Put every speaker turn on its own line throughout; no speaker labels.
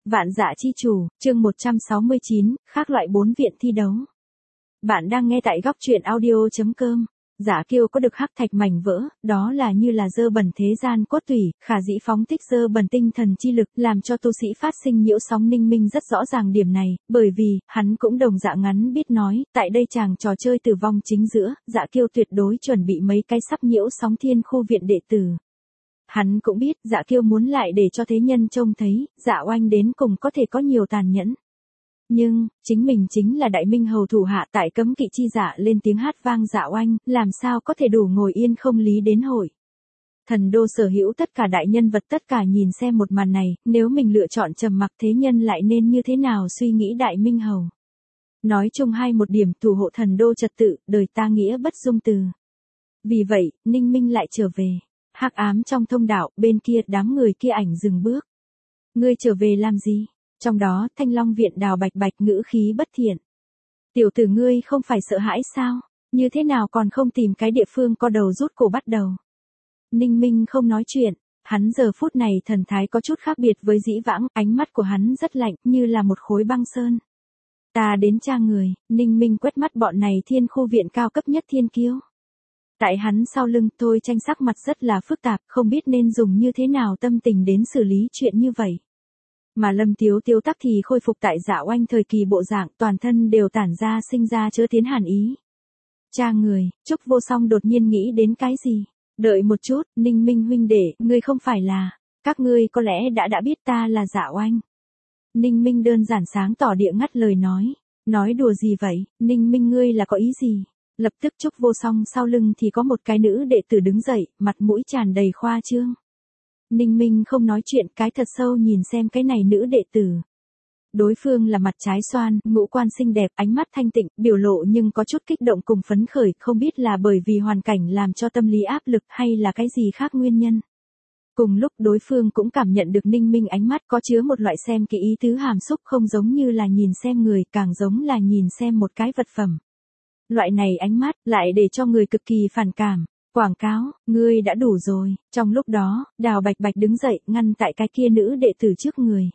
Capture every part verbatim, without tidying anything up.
Vạn Dạ Chi Chủ, chương một trăm sáu mươi chín, khác loại bốn viện thi đấu. Bạn đang nghe tại góc truyện audio chấm com. Giả Kiêu có được hắc thạch mảnh vỡ, đó là như là dơ bẩn thế gian cốt tủy, khả dĩ phóng thích dơ bẩn tinh thần chi lực, làm cho tu sĩ phát sinh nhiễu sóng. Ninh Minh rất rõ ràng điểm này, bởi vì, hắn cũng đồng dạng ngắn biết nói, tại đây chàng trò chơi tử vong chính giữa, Giả Kiêu tuyệt đối chuẩn bị mấy cái sắp nhiễu sóng thiên khu viện đệ tử. Hắn cũng biết, Dạ Kiêu muốn lại để cho thế nhân trông thấy, Dạ Oanh đến cùng có thể có nhiều tàn nhẫn. Nhưng, chính mình chính là Đại Minh Hầu thủ hạ tại cấm kỵ chi dạ lên tiếng hát vang Dạ Oanh, làm sao có thể đủ ngồi yên không lý đến hội. Thần đô sở hữu tất cả đại nhân vật tất cả nhìn xem một màn này, nếu mình lựa chọn trầm mặc thế nhân lại nên như thế nào suy nghĩ Đại Minh Hầu. Nói chung hai một điểm thủ hộ thần đô trật tự, đời ta nghĩa bất dung từ. Vì vậy, Ninh Minh lại trở về. Hắc ám trong thông đạo, bên kia đám người kia ảnh dừng bước. Ngươi trở về làm gì? Trong đó, Thanh Long viện Đào Bạch Bạch ngữ khí bất thiện. Tiểu tử ngươi không phải sợ hãi sao? Như thế nào còn không tìm cái địa phương co đầu rút cổ bắt đầu? Ninh Minh không nói chuyện, hắn giờ phút này thần thái có chút khác biệt với dĩ vãng, ánh mắt của hắn rất lạnh, như là một khối băng sơn. Ta đến tra người, Ninh Minh quét mắt bọn này thiên khu viện cao cấp nhất thiên kiêu. Tại hắn sau lưng Thôi Tranh sắc mặt rất là phức tạp, không biết nên dùng như thế nào tâm tình đến xử lý chuyện như vậy. Mà Lâm Tiếu Tiếu tắc thì khôi phục tại Dạ Oanh thời kỳ bộ dạng, toàn thân đều tản ra sinh ra chứa tiến hàn ý. Cha người, Trúc Vô Song đột nhiên nghĩ đến cái gì? Đợi một chút, Ninh Minh huynh đệ, ngươi không phải là, các ngươi có lẽ đã đã biết ta là Dạ Oanh. Ninh Minh đơn giản sáng tỏ địa ngắt lời nói, nói đùa gì vậy, Ninh Minh ngươi là có ý gì? Lập tức Trúc Vô Song sau lưng thì có một cái nữ đệ tử đứng dậy, mặt mũi tràn đầy khoa trương. Ninh Minh không nói chuyện, cái thật sâu nhìn xem cái này nữ đệ tử. Đối phương là mặt trái xoan, ngũ quan xinh đẹp, ánh mắt thanh tịnh, biểu lộ nhưng có chút kích động cùng phấn khởi, không biết là bởi vì hoàn cảnh làm cho tâm lý áp lực hay là cái gì khác nguyên nhân. Cùng lúc đối phương cũng cảm nhận được Ninh Minh ánh mắt có chứa một loại xem kỹ ý tứ hàm xúc, không giống như là nhìn xem người, càng giống là nhìn xem một cái vật phẩm. Loại này ánh mắt, lại để cho người cực kỳ phản cảm. Quảng cáo, ngươi đã đủ rồi. Trong lúc đó, Đào Bạch Bạch đứng dậy, ngăn tại cái kia nữ đệ tử trước người.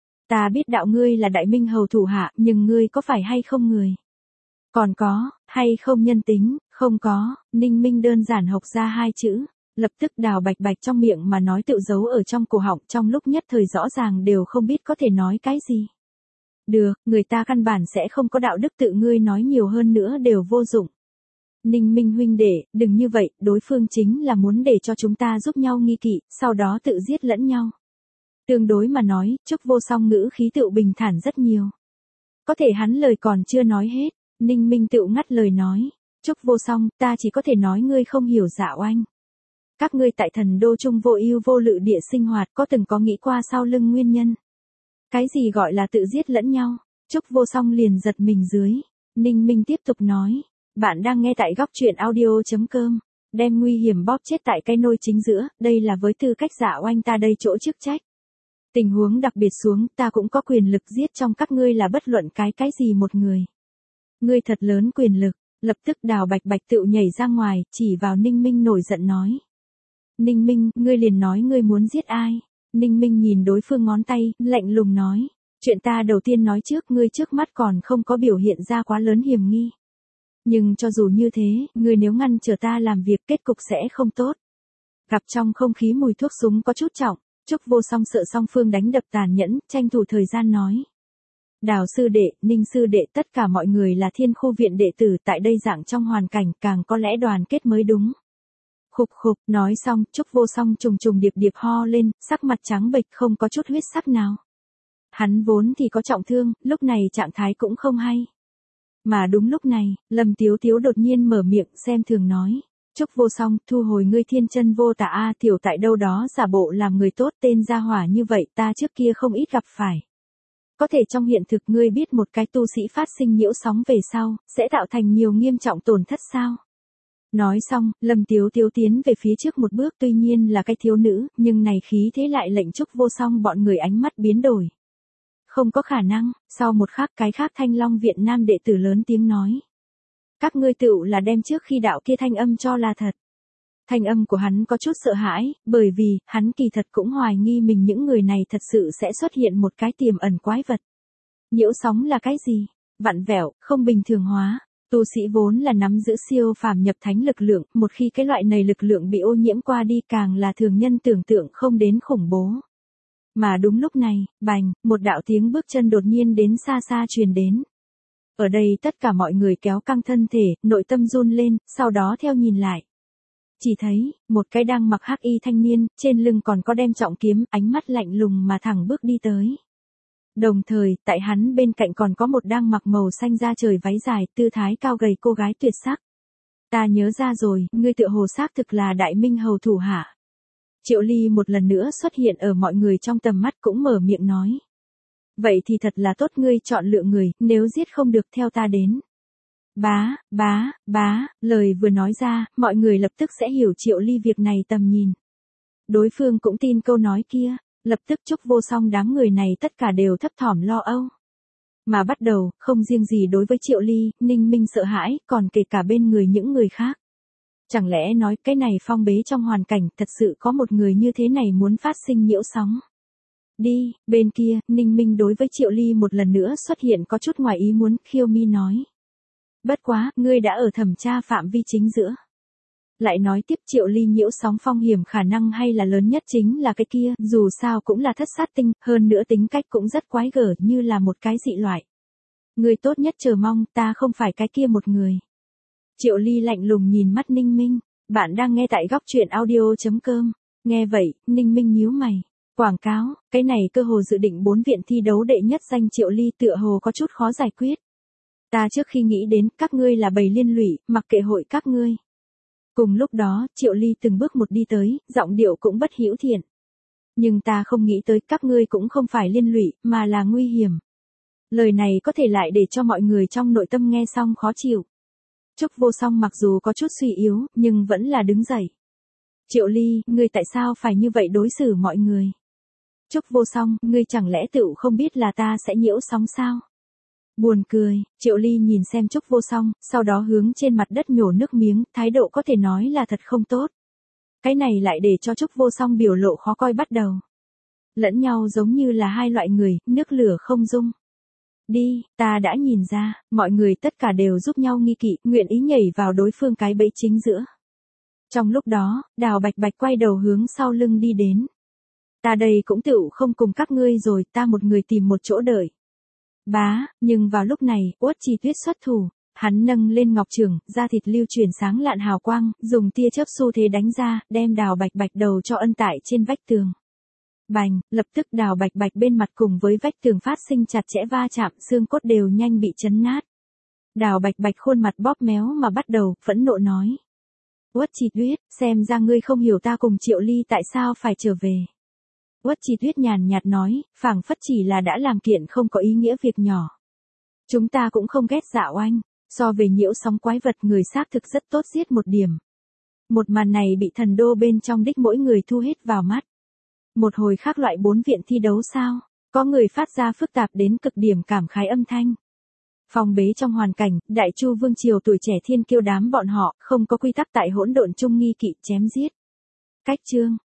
Ta biết đạo ngươi là Đại Minh Hầu thủ hạ, nhưng ngươi có phải hay không người? Còn có, hay không nhân tính, không có. Ninh Minh đơn giản học ra hai chữ. Lập tức Đào Bạch Bạch trong miệng mà nói tự giấu ở trong cổ họng, trong lúc nhất thời rõ ràng đều không biết có thể nói cái gì. Được, người ta căn bản sẽ không có đạo đức, tự ngươi nói nhiều hơn nữa đều vô dụng. Ninh Minh huynh đệ, đừng như vậy, đối phương chính là muốn để cho chúng ta giúp nhau nghi kỵ, sau đó tự giết lẫn nhau. Tương đối mà nói, Trúc Vô Song ngữ khí tựu bình thản rất nhiều. Có thể hắn lời còn chưa nói hết, Ninh Minh tựu ngắt lời nói. Trúc Vô Song, ta chỉ có thể nói ngươi không hiểu Dạ Oanh. Các ngươi tại thần đô trung vô ưu vô lự địa sinh hoạt có từng có nghĩ qua sau lưng nguyên nhân. Cái gì gọi là tự giết lẫn nhau? Trúc Vô Song liền giật mình dưới. Ninh Minh tiếp tục nói. Bạn đang nghe tại góc truyện audio chấm com. Đem nguy hiểm bóp chết tại cái nôi chính giữa, đây là với tư cách Dạ Oanh ta đây chỗ chức trách. Tình huống đặc biệt xuống, ta cũng có quyền lực giết trong các ngươi là bất luận cái cái gì một người. Ngươi thật lớn quyền lực, lập tức Đào Bạch Bạch tựu nhảy ra ngoài, chỉ vào Ninh Minh nổi giận nói. Ninh Minh, ngươi liền nói ngươi muốn giết ai? Ninh Minh nhìn đối phương ngón tay, lạnh lùng nói. Chuyện ta đầu tiên nói trước, ngươi trước mắt còn không có biểu hiện ra quá lớn hiểm nghi. Nhưng cho dù như thế, ngươi nếu ngăn trở ta làm việc kết cục sẽ không tốt. Gặp trong không khí mùi thuốc súng có chút trọng, Trúc Vô Song sợ song phương đánh đập tàn nhẫn, tranh thủ thời gian nói. Đào sư đệ, Ninh sư đệ, tất cả mọi người là thiên khu viện đệ tử tại đây dạng trong hoàn cảnh càng có lẽ đoàn kết mới đúng. Khục khục, nói xong, Trúc Vô Song trùng trùng điệp điệp ho lên, sắc mặt trắng bệch không có chút huyết sắc nào. Hắn vốn thì có trọng thương, lúc này trạng thái cũng không hay. Mà đúng lúc này, Lâm Tiếu Tiếu đột nhiên mở miệng xem thường nói. Trúc Vô Song, thu hồi ngươi thiên chân vô tà a, tiểu tại đâu đó giả bộ làm người tốt, tên gia hỏa như vậy ta trước kia không ít gặp phải. Có thể trong hiện thực ngươi biết một cái tu sĩ phát sinh nhiễu sóng về sau, sẽ tạo thành nhiều nghiêm trọng tổn thất sao? Nói xong, Lâm Tiếu Tiếu tiến về phía trước một bước, tuy nhiên là cái thiếu nữ, nhưng này khí thế lại lệnh Trúc Vô Song bọn người ánh mắt biến đổi. Không có khả năng, sau một khắc cái khác Thanh Long viện nam đệ tử lớn tiếng nói. Các ngươi tựu là đem trước khi đạo kia thanh âm cho là thật. Thanh âm của hắn có chút sợ hãi, bởi vì, hắn kỳ thật cũng hoài nghi mình những người này thật sự sẽ xuất hiện một cái tiềm ẩn quái vật. Nhiễu sóng là cái gì? Vặn vẹo, không bình thường hóa. Tu sĩ vốn là nắm giữ siêu phàm nhập thánh lực lượng, một khi cái loại này lực lượng bị ô nhiễm qua đi càng là thường nhân tưởng tượng không đến khủng bố. Mà đúng lúc này, bành, một đạo tiếng bước chân đột nhiên đến xa xa truyền đến. Ở đây tất cả mọi người kéo căng thân thể, nội tâm run lên, sau đó theo nhìn lại. Chỉ thấy, một cái đang mặc hắc y thanh niên, trên lưng còn có đem trọng kiếm, ánh mắt lạnh lùng mà thẳng bước đi tới. Đồng thời, tại hắn bên cạnh còn có một đang mặc màu xanh da trời váy dài, tư thái cao gầy cô gái tuyệt sắc. Ta nhớ ra rồi, ngươi tựa hồ xác thực là Đại Minh hầu thủ hạ. Triệu Ly một lần nữa xuất hiện ở mọi người trong tầm mắt cũng mở miệng nói. Vậy thì thật là tốt, ngươi chọn lựa người, nếu giết không được theo ta đến. Bá, bá, bá, lời vừa nói ra, mọi người lập tức sẽ hiểu Triệu Ly việc này tầm nhìn. Đối phương cũng tin câu nói kia, lập tức Trúc Vô Song đám người này tất cả đều thấp thỏm lo âu. Mà bắt đầu, không riêng gì đối với Triệu Ly, Ninh Minh sợ hãi, còn kể cả bên người những người khác. Chẳng lẽ nói cái này phong bế trong hoàn cảnh thật sự có một người như thế này muốn phát sinh nhiễu sóng. Đi, bên kia, Ninh Minh đối với Triệu Ly một lần nữa xuất hiện có chút ngoài ý muốn, khiêu mi nói. Bất quá, ngươi đã ở thẩm tra phạm vi chính giữa. Lại nói tiếp Triệu Ly nhiễu sóng phong hiểm khả năng hay là lớn nhất chính là cái kia, dù sao cũng là thất sát tinh, hơn nữa tính cách cũng rất quái gở như là một cái dị loại. Ngươi tốt nhất chờ mong ta không phải cái kia một người. Triệu Ly lạnh lùng nhìn mắt Ninh Minh, bạn đang nghe tại góc truyện audio chấm com. Nghe vậy, Ninh Minh nhíu mày. Quảng cáo, cái này cơ hồ dự định bốn viện thi đấu đệ nhất danh Triệu Ly tựa hồ có chút khó giải quyết. Ta trước khi nghĩ đến các ngươi là bầy liên lụy, mặc kệ hội các ngươi. Cùng lúc đó, Triệu Ly từng bước một đi tới, giọng điệu cũng bất hữu thiện. Nhưng ta không nghĩ tới các ngươi cũng không phải liên lụy, mà là nguy hiểm. Lời này có thể lại để cho mọi người trong nội tâm nghe xong khó chịu. Trúc Vô Song mặc dù có chút suy yếu, nhưng vẫn là đứng dậy. Triệu Ly, ngươi tại sao phải như vậy đối xử mọi người? Trúc Vô Song, ngươi chẳng lẽ tựu không biết là ta sẽ nhiễu sóng sao? Buồn cười, Triệu Ly nhìn xem Trúc Vô Song, sau đó hướng trên mặt đất nhổ nước miếng, thái độ có thể nói là thật không tốt. Cái này lại để cho Trúc Vô Song biểu lộ khó coi bắt đầu. Lẫn nhau giống như là hai loại người, nước lửa không dung. Đi, ta đã nhìn ra, mọi người tất cả đều giúp nhau nghi kỵ, nguyện ý nhảy vào đối phương cái bẫy chính giữa. Trong lúc đó, Đào Bạch Bạch quay đầu hướng sau lưng đi đến. Ta đây cũng tựu không cùng các ngươi rồi, ta một người tìm một chỗ đợi. Bá, nhưng vào lúc này, Uất Trì Tuyết xuất thủ, hắn nâng lên ngọc trường, da thịt lưu chuyển sáng lạn hào quang, dùng tia chớp xu thế đánh ra, đem Đào Bạch Bạch đầu cho ân tại trên vách tường. Bành, lập tức Đào Bạch Bạch bên mặt cùng với vách tường phát sinh chặt chẽ va chạm, xương cốt đều nhanh bị chấn nát. Đào Bạch Bạch khuôn mặt bóp méo mà bắt đầu, phẫn nộ nói. Uất Trì Tuyết, xem ra ngươi không hiểu ta cùng Triệu Ly tại sao phải trở về. Uất Trì Tuyết nhàn nhạt nói, phảng phất chỉ là đã làm kiện không có ý nghĩa việc nhỏ. Chúng ta cũng không ghét Dạ Oanh, so về nhiễu sóng quái vật người xác thực rất tốt giết một điểm. Một màn này bị thần đô bên trong đích mỗi người thu hết vào mắt. Một hồi khác loại bốn viện thi đấu sao, có người phát ra phức tạp đến cực điểm cảm khái âm thanh. Phong bế trong hoàn cảnh, Đại Chu Vương Triều tuổi trẻ thiên kiêu đám bọn họ, không có quy tắc tại hỗn độn chung nghi kỵ chém giết. Cách chương.